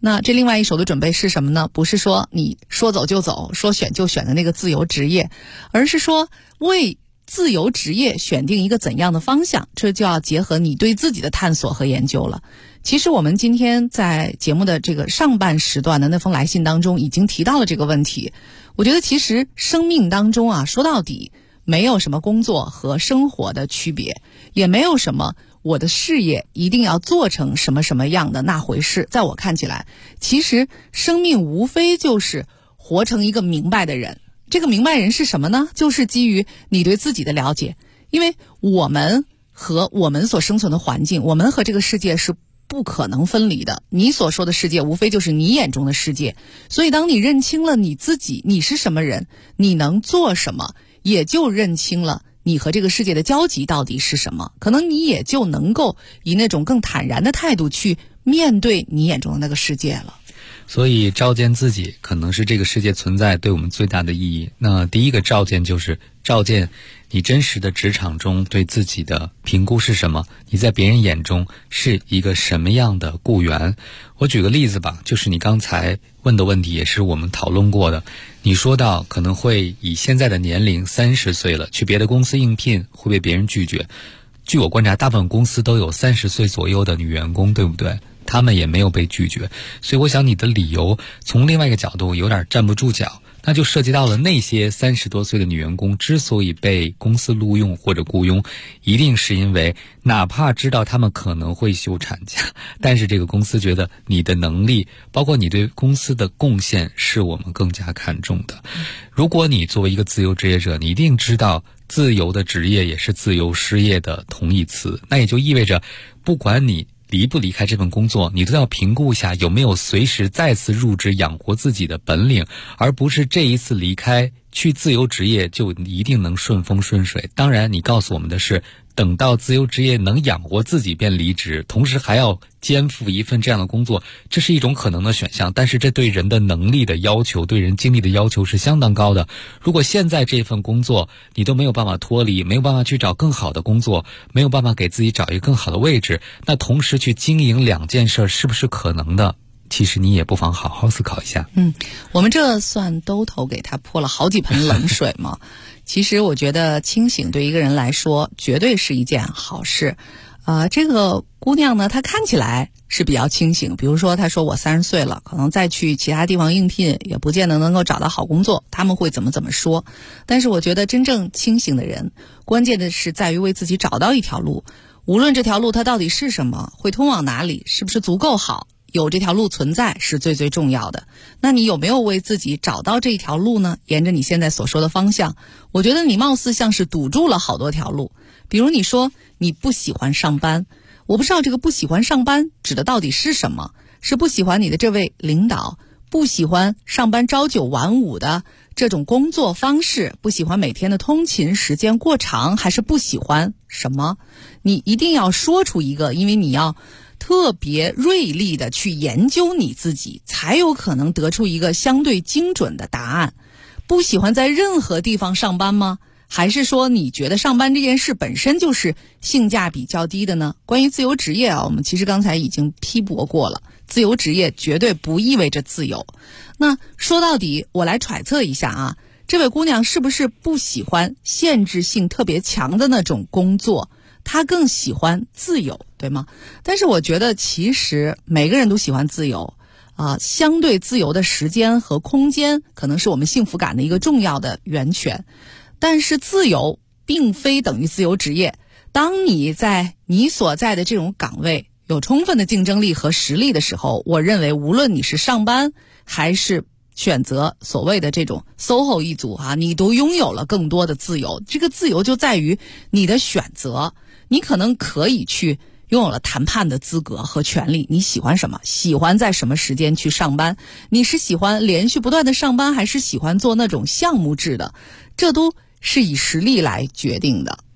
那这另外一手的准备是什么呢？不是说你说走就走，说选就选的那个自由职业，而是说为自由职业选定一个怎样的方向，这就要结合你对自己的探索和研究了。其实我们今天在节目的这个上半时段的那封来信当中已经提到了这个问题。我觉得其实生命当中啊，说到底没有什么工作和生活的区别，也没有什么我的事业一定要做成什么什么样的那回事。在我看起来，其实生命无非就是活成一个明白的人。这个明白人是什么呢？就是基于你对自己的了解。因为我们和我们所生存的环境，我们和这个世界是不可能分离的。你所说的世界无非就是你眼中的世界。所以当你认清了你自己，你是什么人，你能做什么，也就认清了你和这个世界的交集到底是什么，可能你也就能够以那种更坦然的态度去面对你眼中的那个世界了。 所以照见自己可能是这个世界存在对我们最大的意义。那第一个照见就是照见你真实的职场中对自己的评估是什么，你在别人眼中是一个什么样的雇员。我举个例子吧，就是你刚才问的问题也是我们讨论过的。你说到可能会以现在的年龄30岁了，去别的公司应聘会被别人拒绝。据我观察，大部分公司都有30岁左右的女员工，对不对？他们也没有被拒绝。所以我想你的理由从另外一个角度有点站不住脚，那就涉及到了那些30多岁的女员工之所以被公司录用或者雇佣，一定是因为哪怕知道他们可能会休产假，但是这个公司觉得你的能力包括你对公司的贡献是我们更加看重的。如果你作为一个自由职业者，你一定知道自由的职业也是自由失业的同义词，那也就意味着不管你离不离开这份工作，你都要评估一下有没有随时再次入职养活自己的本领，而不是这一次离开去自由职业就一定能顺风顺水。当然你告诉我们的是等到自由职业能养活自己便离职，同时还要肩负一份这样的工作，这是一种可能的选项，但是这对人的能力的要求，对人精力的要求是相当高的。如果现在这份工作你都没有办法脱离，没有办法去找更好的工作，没有办法给自己找一个更好的位置，那同时去经营2件事是不是可能的？其实你也不妨好好思考一下。 我们这算兜头给他泼了好几盆冷水吗？其实我觉得清醒对一个人来说绝对是一件好事。这个姑娘呢，她看起来是比较清醒，比如说她说我30岁了，可能再去其他地方应聘也不见得能够找到好工作，他们会怎么说。但是我觉得真正清醒的人，关键的是在于为自己找到一条路，无论这条路它到底是什么，会通往哪里，是不是足够好，有这条路存在是最最重要的。那你有没有为自己找到这一条路呢？沿着你现在所说的方向，我觉得你貌似像是堵住了好多条路。比如你说你不喜欢上班，我不知道这个不喜欢上班指的到底是什么，是不喜欢你的这位领导，不喜欢上班朝9晚5的这种工作方式，不喜欢每天的通勤时间过长，还是不喜欢什么？你一定要说出一个，因为你要特别锐利的去研究你自己，才有可能得出一个相对精准的答案。不喜欢在任何地方上班吗？还是说你觉得上班这件事本身就是性价比较低的呢？关于自由职业我们其实刚才已经批驳过了，自由职业绝对不意味着自由。那说到底，我来揣测一下这位姑娘是不是不喜欢限制性特别强的那种工作，她更喜欢自由，对吗？但是我觉得其实每个人都喜欢自由相对自由的时间和空间可能是我们幸福感的一个重要的源泉。但是自由并非等于自由职业。当你在你所在的这种岗位有充分的竞争力和实力的时候，我认为无论你是上班还是选择所谓的这种 SOHO 一族你都拥有了更多的自由。这个自由就在于你的选择，你可能可以去拥有了谈判的资格和权利，你喜欢什么，喜欢在什么时间去上班，你是喜欢连续不断的上班，还是喜欢做那种项目制的，这都是以实力来决定的。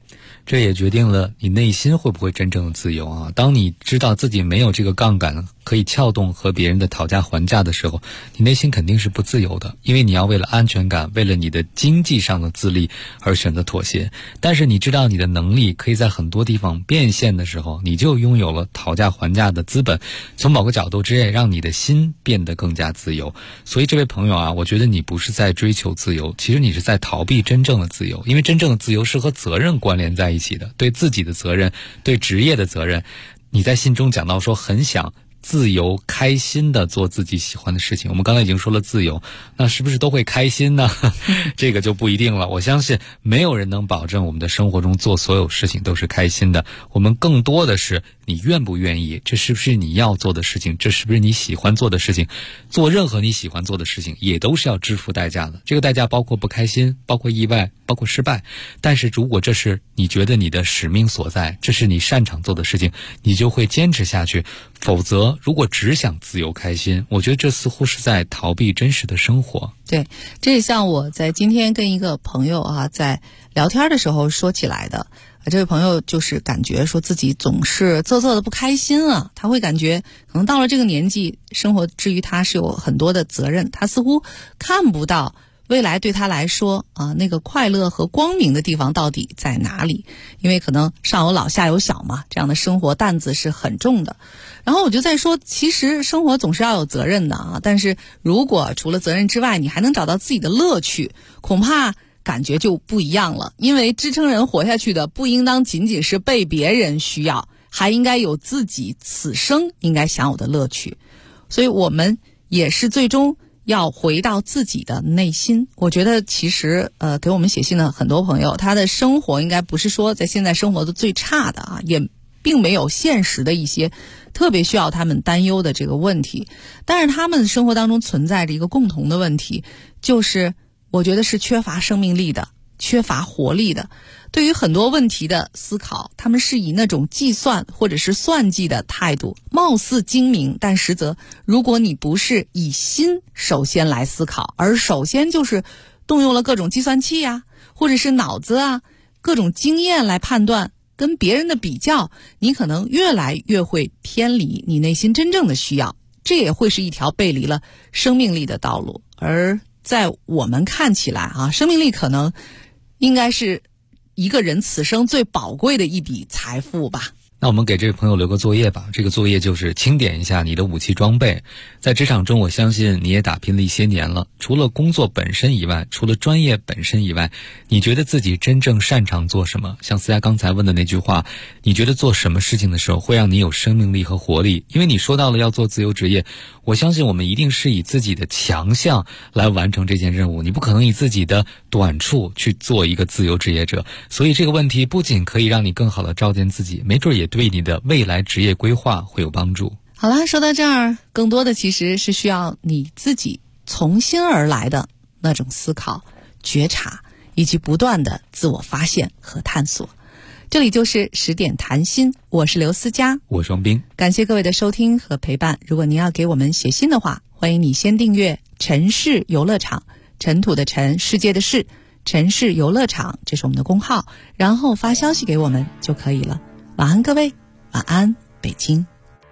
这也决定了你内心会不会真正的自由啊。当你知道自己没有这个杠杆可以撬动和别人的讨价还价的时候，你内心肯定是不自由的，因为你要为了安全感，为了你的经济上的自立而选择妥协。但是你知道你的能力可以在很多地方变现的时候，你就拥有了讨价还价的资本，从某个角度之内让你的心变得更加自由。所以这位朋友啊，我觉得你不是在追求自由，其实你是在逃避真正的自由，因为真正的自由是和责任关联在一起的，对自己的责任，对职业的责任。你在信中讲到说很想自由开心的做自己喜欢的事情，我们刚才已经说了自由，那是不是都会开心呢？这个就不一定了。我相信没有人能保证我们的生活中做所有事情都是开心的，我们更多的是你愿不愿意，这是不是你要做的事情，这是不是你喜欢做的事情。做任何你喜欢做的事情也都是要支付代价的，这个代价包括不开心，包括意外，包括失败。但是如果这是你觉得你的使命所在，这是你擅长做的事情，你就会坚持下去。否则如果只想自由开心，我觉得这似乎是在逃避真实的生活。 对，这也像我在今天跟一个朋友啊在聊天的时候说起来的。这位朋友就是感觉说自己总是啧啧的不开心啊，他会感觉可能到了这个年纪，生活至于他是有很多的责任，他似乎看不到未来对他来说啊那个快乐和光明的地方到底在哪里，因为可能上有老下有小嘛，这样的生活担子是很重的。然后我就在说，其实生活总是要有责任的啊，但是如果除了责任之外，你还能找到自己的乐趣，恐怕感觉就不一样了。因为支撑人活下去的不应当仅仅是被别人需要，还应该有自己此生应该享有的乐趣。所以我们也是最终要回到自己的内心。我觉得其实给我们写信的很多朋友，他的生活应该不是说在现在生活的最差的啊，也并没有现实的一些特别需要他们担忧的这个问题。但是他们生活当中存在着一个共同的问题，就是我觉得是缺乏生命力的，缺乏活力的。对于很多问题的思考，他们是以那种计算或者是算计的态度，貌似精明，但实则如果你不是以心首先来思考，而首先就是动用了各种计算器啊，或者是脑子啊，各种经验来判断，跟别人的比较，你可能越来越会偏离你内心真正的需要，这也会是一条背离了生命力的道路。而在我们看起来啊，生命力可能应该是一个人此生最宝贵的一笔财富吧。 那我们给这位朋友留个作业吧，这个作业就是清点一下你的武器装备。在职场中，我相信你也打拼了一些年了，除了工作本身以外，除了专业本身以外，你觉得自己真正擅长做什么？像思佳刚才问的那句话，你觉得做什么事情的时候会让你有生命力和活力？因为你说到了要做自由职业，我相信我们一定是以自己的强项来完成这件任务，你不可能以自己的短处去做一个自由职业者。所以这个问题不仅可以让你更好的照见自己，没准也对你的未来职业规划会有帮助。 好了，说到这儿，更多的其实是需要你自己从心而来的那种思考、觉察，以及不断的自我发现和探索。这里就是10点谈心，我是刘思佳， 我是王斌， 感谢各位的收听和陪伴。如果您要给我们写信的话，欢迎你先订阅城市游乐场，尘土的尘，世界的世，城市游乐场，这是我们的公号，然后发消息给我们就可以了。晚安各位，晚安北京。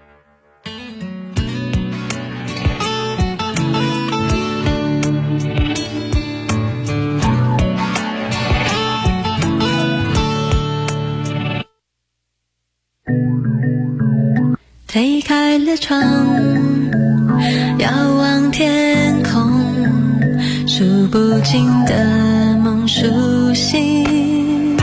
推开了窗，遥望天空，数不尽的梦苏醒。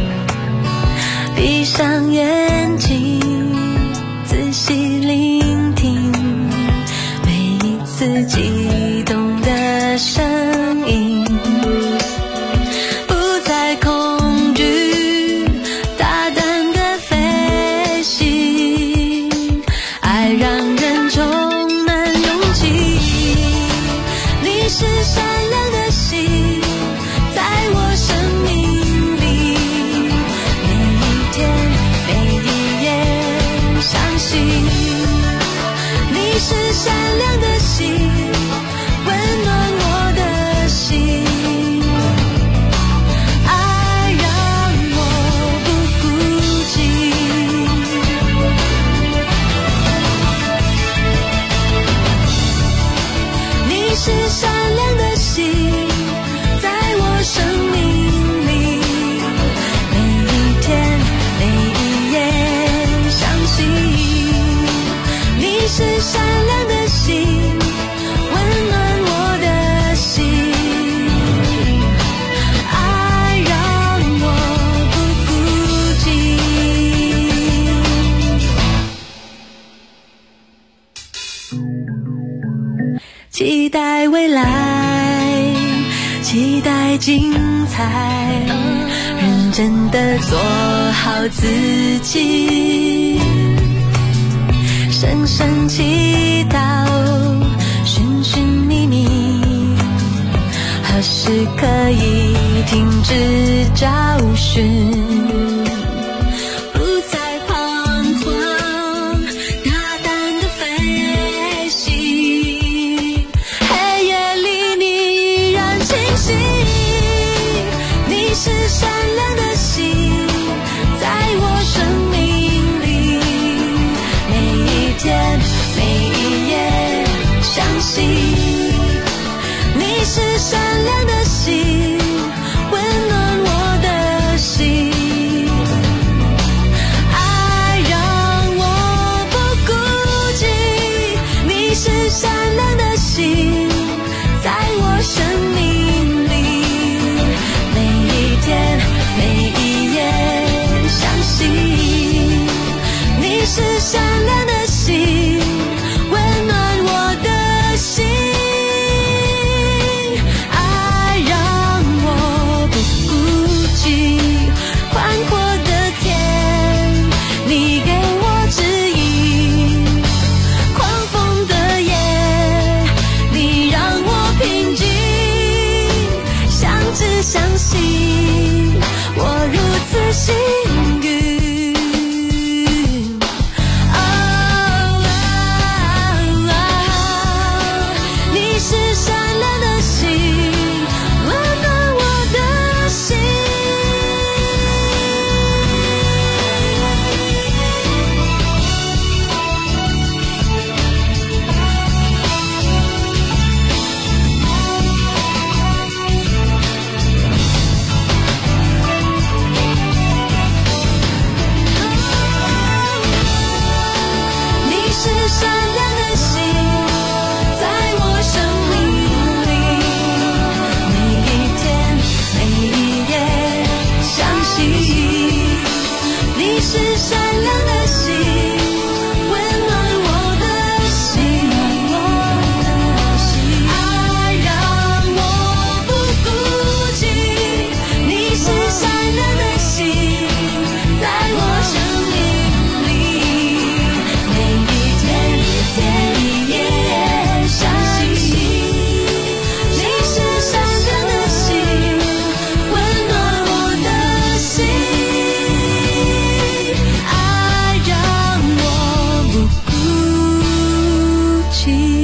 闭上眼睛，仔细聆听每一次激动的声音，不再恐惧，大胆的飞行，爱让人充满勇气。你是善良的心，在我生命里，每一天每一夜相信。你是善良的心，温暖我的心，爱让我不是善良的心，在我生命里，每一天每一夜相信，你是善良的心，温暖我的心，爱让我不孤寂，期待未来，期待精彩，认真的做好自己，深深祈祷，寻寻觅觅，何时可以停止找寻，不再彷徨，大胆的飞行，黑夜里你依然清晰，你是善良的心，在我生命里，每一天每一夜相信，你是善良的心，温暖我的心，爱让我不孤寂，你是善良的心，在我生命里，每一天每一夜相信，你是善良的心，温暖我的心，爱让我不孤寂，宽阔的天你给我指引，狂风的夜你让我平静，相知相信，我如此幸运，你是善良的心，温暖我的心。你是善良的心，在我生命里，每一天每一夜相信，你是善良的心，温暖我的心，爱让我不孤寂，你是善良的心，在我生命里，每一天一夜相信，你是善良的心，温暖我的心，爱让我不孤寂。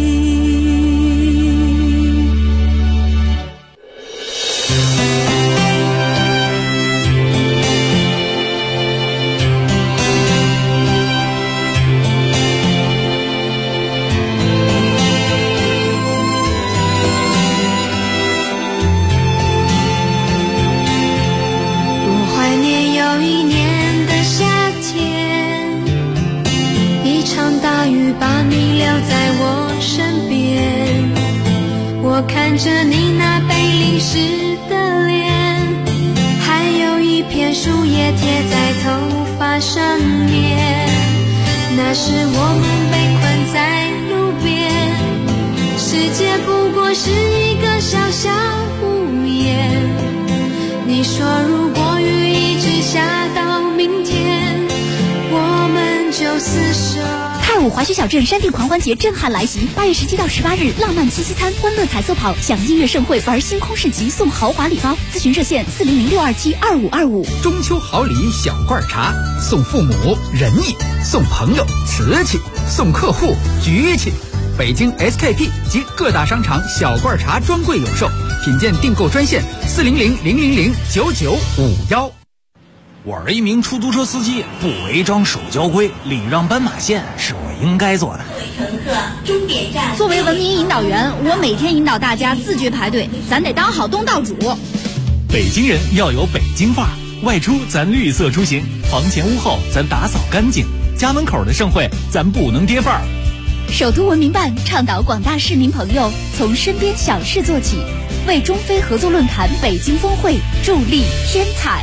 不怀念有一年的夏天，一场大雨把你留在我身边，我看着你那被淋湿的脸，还有一片树叶贴在头发上面，那时我们被困在路边，世界不过是一个小小屋檐，你说如果雨一直下到明天，我们就厮守。 太武华胥小镇山地狂欢节震撼来袭，8月17到18日，浪漫七夕餐、欢乐彩色跑、享音乐盛会、玩星空市集、送豪华礼包。咨询热线400-627-2525。 中秋好礼小罐茶，送父母仁义，送朋友瓷器，送客户局气。北京 SKP 及各大商场小罐茶专柜有售，品鉴订购专线400-000-9951。 我是一名出租车司机，不违章守交规，礼让斑马线是我应该做的。 各位乘客，终点站。作为文明引导员，我每天引导大家自觉排队，咱得当好东道主。 北京人要有北京范儿，外出咱绿色出行，房前屋后咱打扫干净，家门口的盛会咱不能跌范儿。 首都文明办倡导广大市民朋友从身边小事做起，为中非合作论坛北京峰会助力添彩。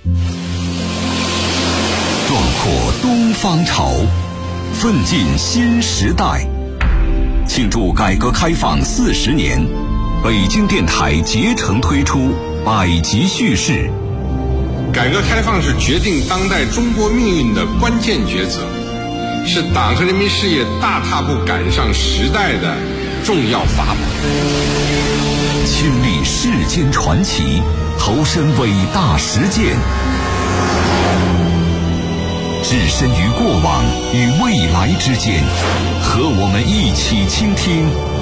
壮阔东方潮，奋进新时代。庆祝改革开放40年，北京电台竭诚推出百集叙事。 改革开放是决定当代中国命运的关键抉择，是党和人民事业大踏步赶上时代的重要法宝。 亲历世间传奇，投身伟大实践，置身于过往与未来之间，和我们一起倾听